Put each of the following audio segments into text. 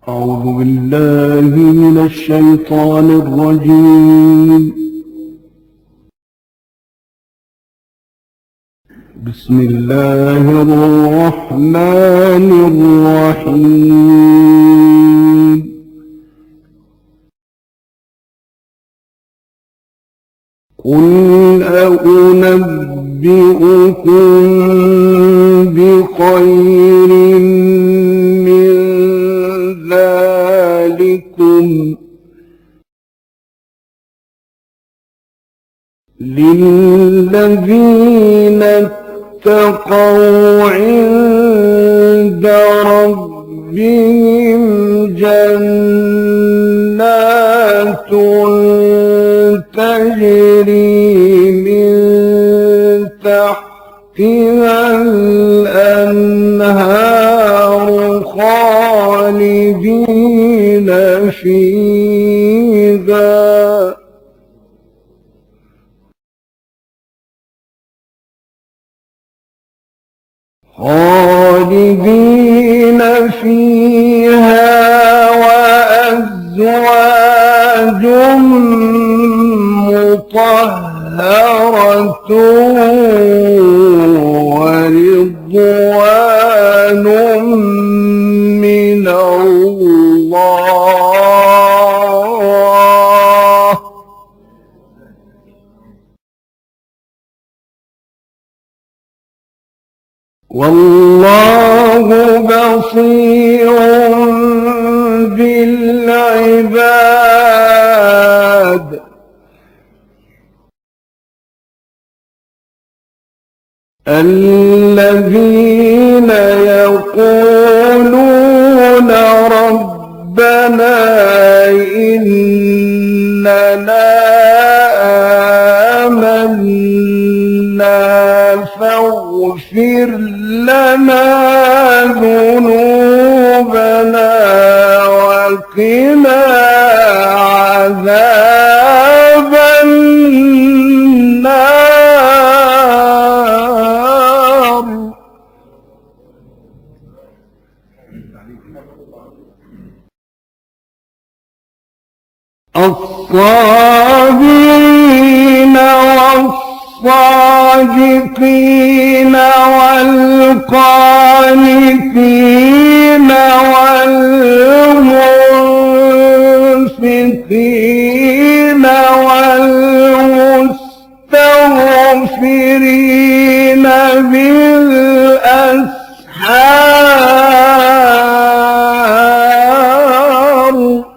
أعوذ بالله من الشيطان الرجيم. بسم الله الرحمن الرحيم. قل أنبئكم بخير من ذلكم للذين اتقوا عند ربهم جنات تجري من تحتها الأنهار خالدين فيها وأزواج مطهرة ورضوان من الله والله بصير بالعباد. الذين يقولون ربنا إننا آمنا فاغفر لنا ذنوبنا وقنا عذاب النار. الصابرين والصادقين والقانتين والمنفقين والمستغفرين بالأسحار.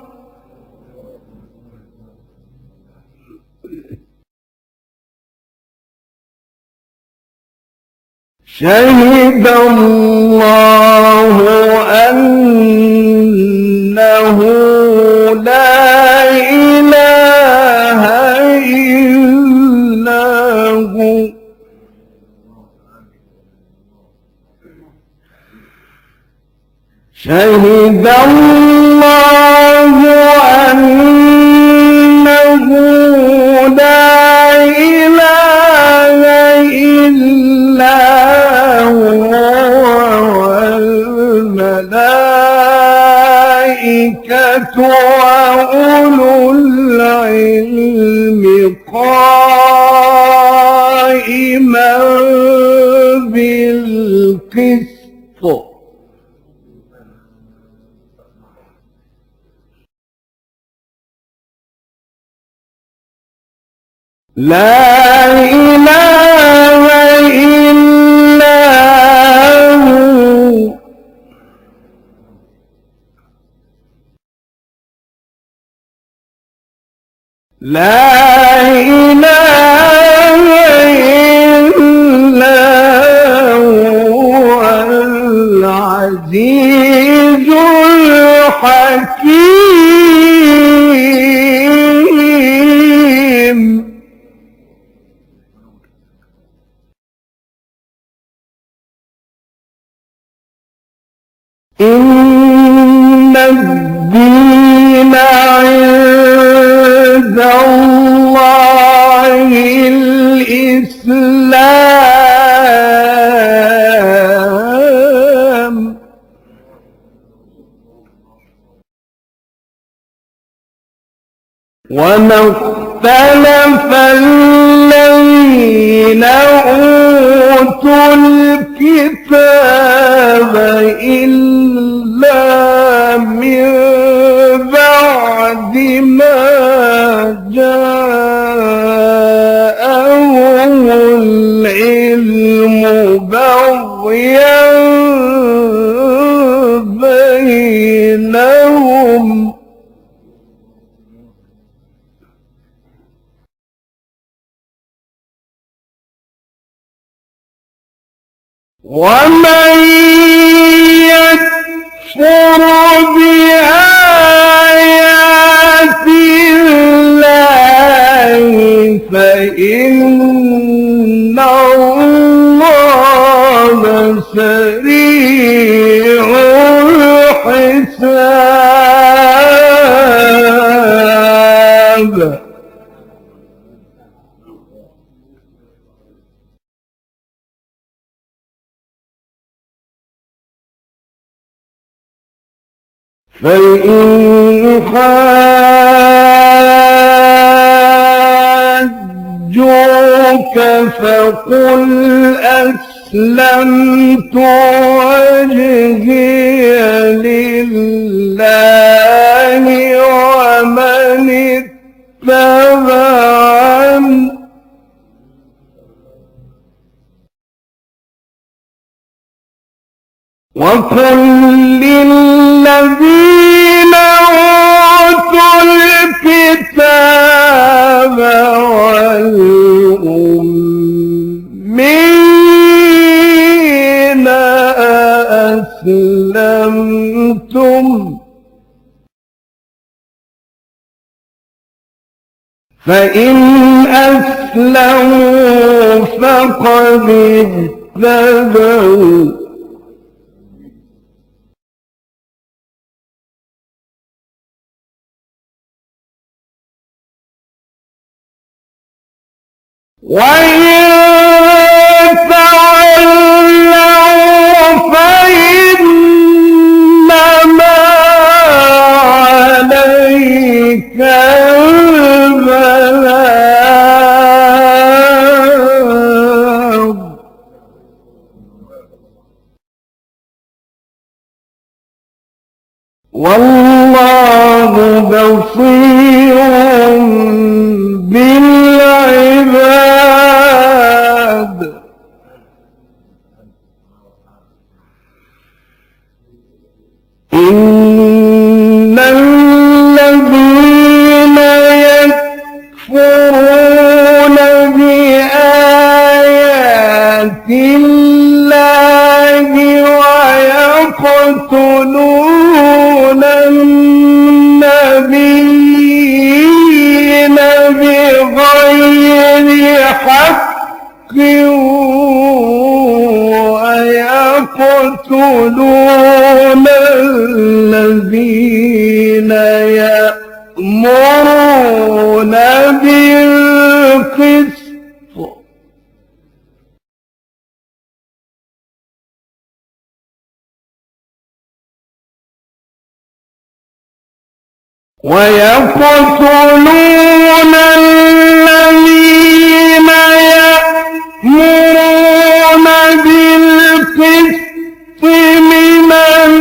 شهد الله أنه لا إله إلا هو شهد الله أنه لا إله إلا والملائكة وأولو العلم قائما بالقسط. لا إله إلا هو لا إله إلا هو العزيز الحكيم. إن الدين عند الله الإسلام. وما اختلف الذين أوتوا الكتاب إلا من بعد ما جاءهم العلم بغيا بينهم ومن يكفر بآيات الله فإن الله سريع الحساب. فإن حاجوك فقل أسلمت وجهي لله ومن اتبعني وقل للذين أوتوا الكتاب والأمين أسلمتم فإن أسلموا فقد اهتدوا وإن تولوا فإنما عليك البلاغ والله بصير بالعباد. إن الذين يكفرون بآيات الله ويقتلون النبيين بغير حق ويقتلون الذين يأمرون بالقسط ويقتلون الذين يأمرون بالقسط من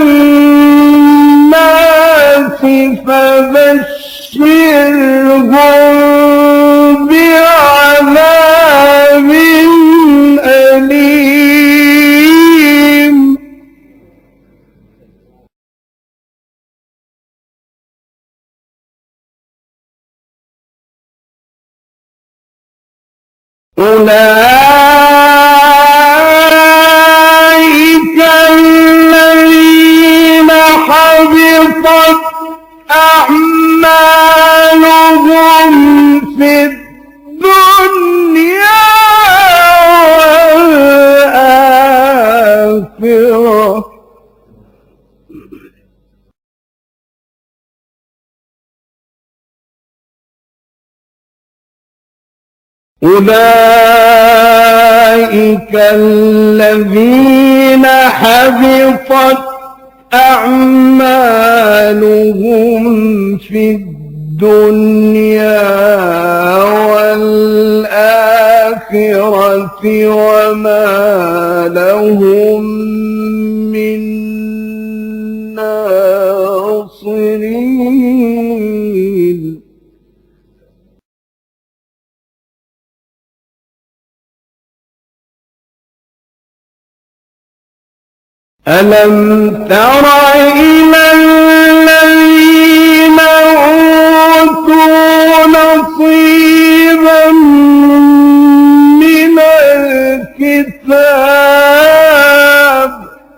الناس فبشرهم بعذاب أليم. أولئك الذين حبطت أعمالهم في الدنيا والآخرة أولئك الذين حبطت أعمالهم في الدنيا وما لهم من ناصرين ألم تر إلى الذين أوتوا نصيبا من الكتاب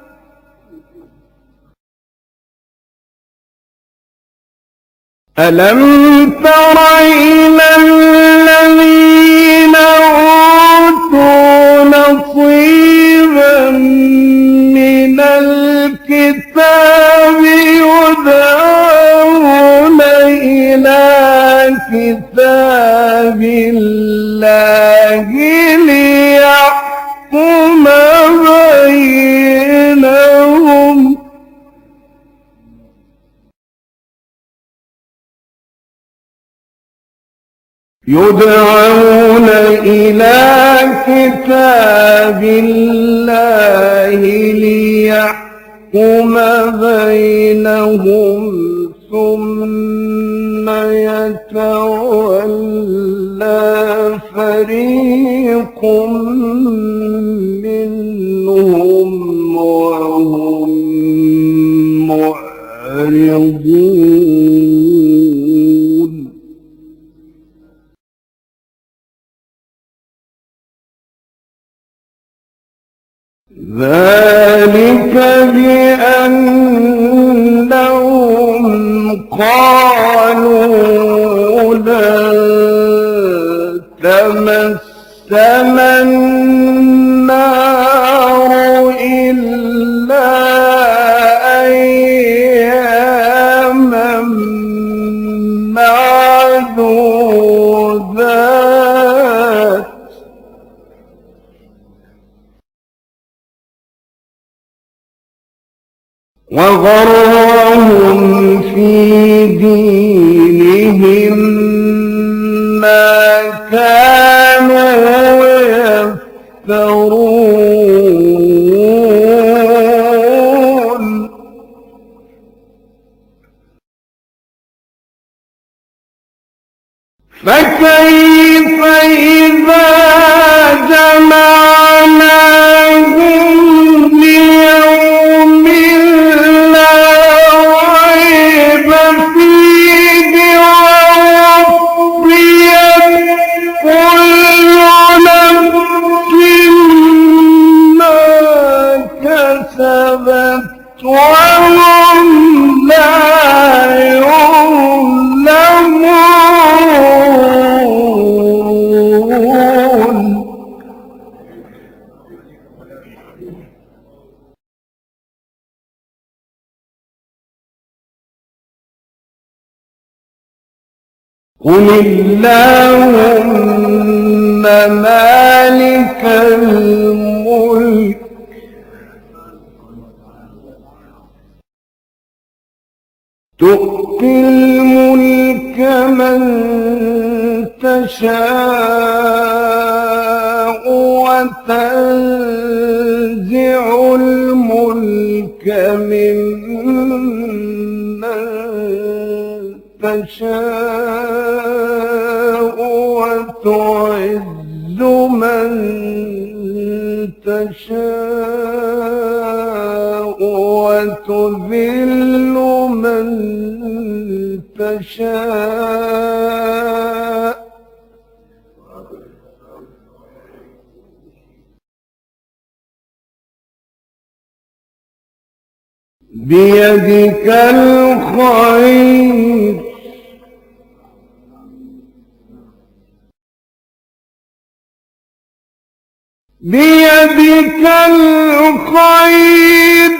ألم تر إلى الذين أوتوا نصيبا من الكتاب يدعون إلى كتاب الله ليحكم بينهم يدعون إلى كتاب الله ليحكم بينهم ثم يتولى فريق منهم وهم معرضون ذلك بأنهم قالوا لن تمسنا النار إلا أياما معدودات وغرهم في دينهم ما كانوا يفترون فكيف إذا جمعناهم ليوم لا ريب فيه ووفيت كل نفس ما كسبت وهم لا يظلمون قل اللهم مالك الملك تؤتي الملك من تشاء وتنزع الملك ممن تشاء وتعز من تشاء وتذل من تشاء بيدك الخير بيدك الخير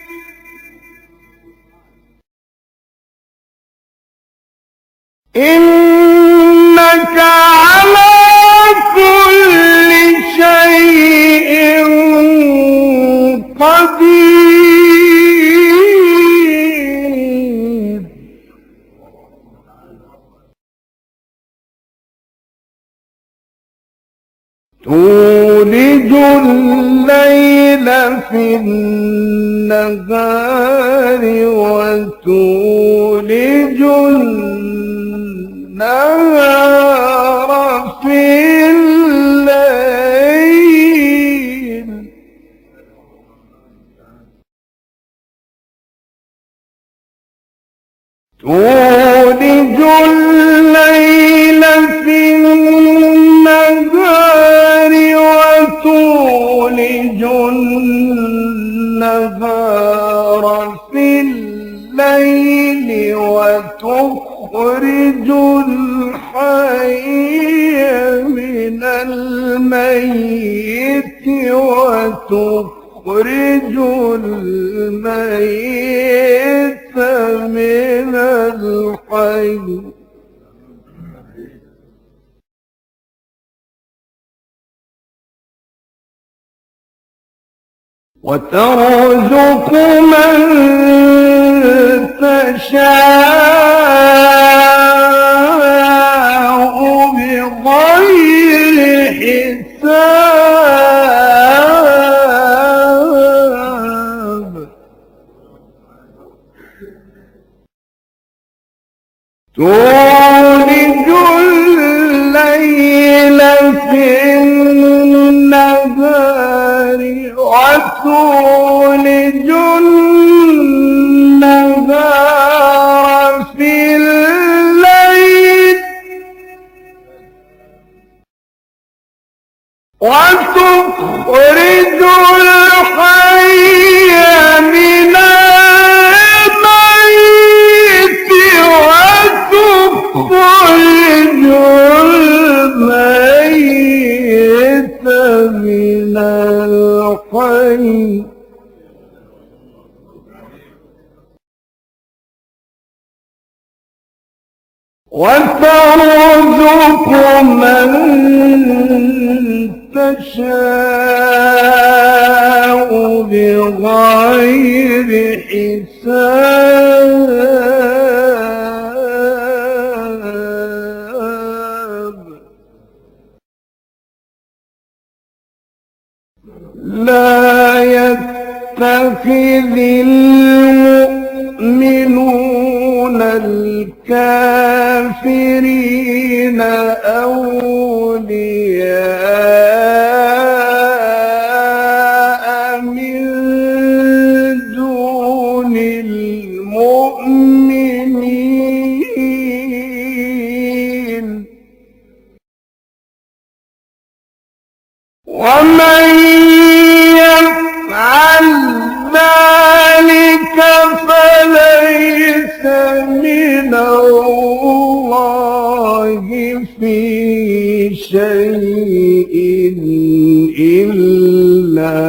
إنك على كل شيء قدير تولج الليل في النهار وتولج النهار في الليل تولج الليل في النهار وتولج النهار في الليل وتخرج الحي من الميت وتخرج الميت من الحي وترزق من تشاء بغير حساب تولج الليل في النهار وتولج النهار في الليل وتخرج الحي من الميت وتخرج الميت من الحي وترزق من تشاء بغير حساب لا يتخذ المؤمنون الكافرين أولياء من دون المؤمنين ومن يفعل ذلك فليس من الله في شيء إلا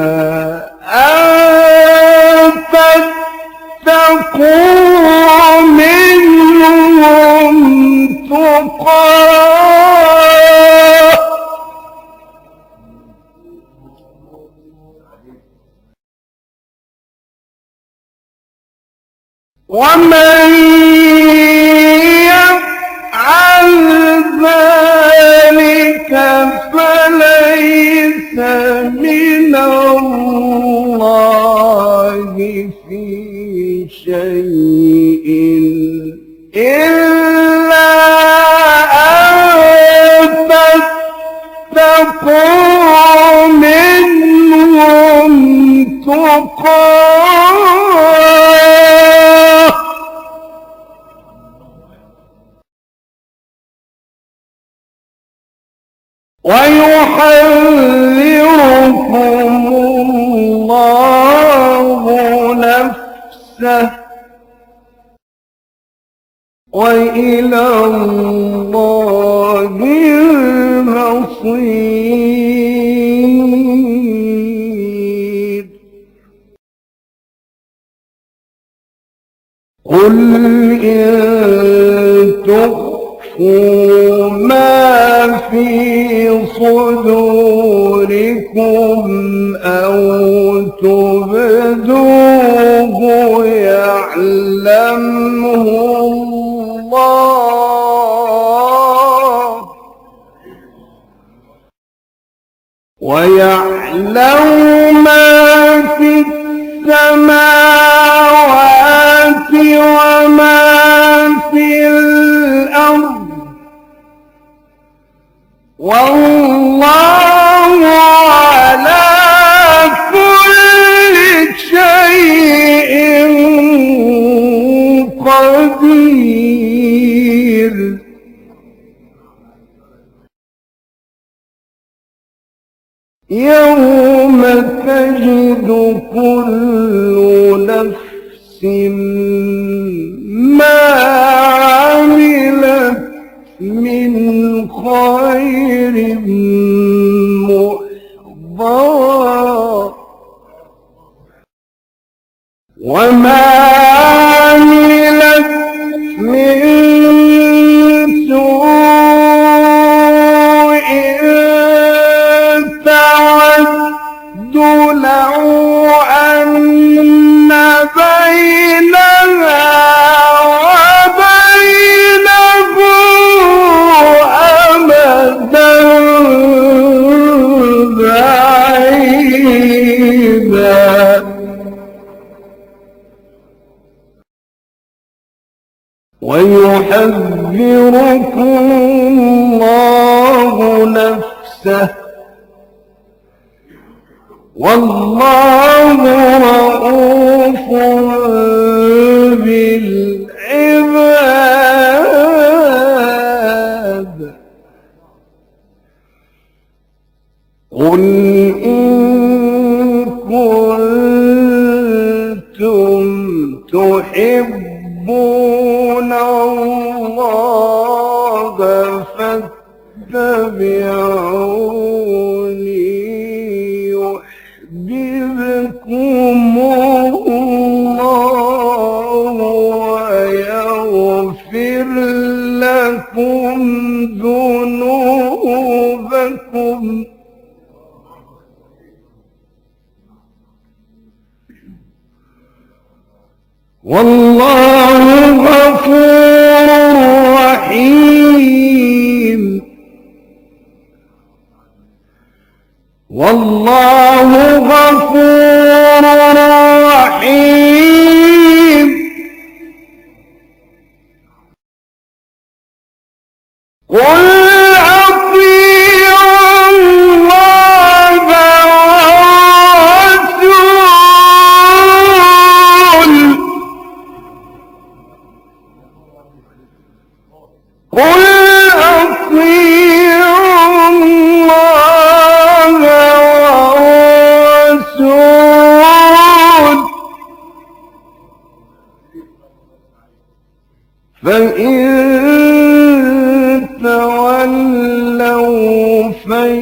أن تتقوا منهم تقاه ومن يفعل ذلك فليس من الله في شيء إلا أن تتقوا منهم تقاه ويحذركم الله نفسه وإلى الله المصير قل إن تخفوا ما في صدوركم أو تبدوه يعلمه الله ويعلم ما في السماوات وما في الأرض والله على كل شيء قدير. يوم تجد كل نفس ما عملت من خير محضرا وما عملت من سوء تود لو أن بينها وبينه أمدا بعيدا ويحذركم الله نفسه والله رءوف بالعباد. قل إن كنتم تحبون الله فاتبعوني يحببكم الله ويغفر لكم ذنوبكم والله غفور رحيم. والله غفور رحيم. قل أطيعوا الله والرسول قل أطيعوا الله والرسول فإن تولوا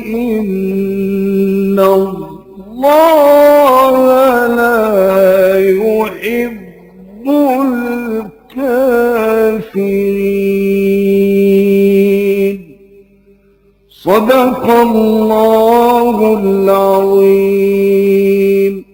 فإن الله لا يحب الكافرين. صدق الله العظيم.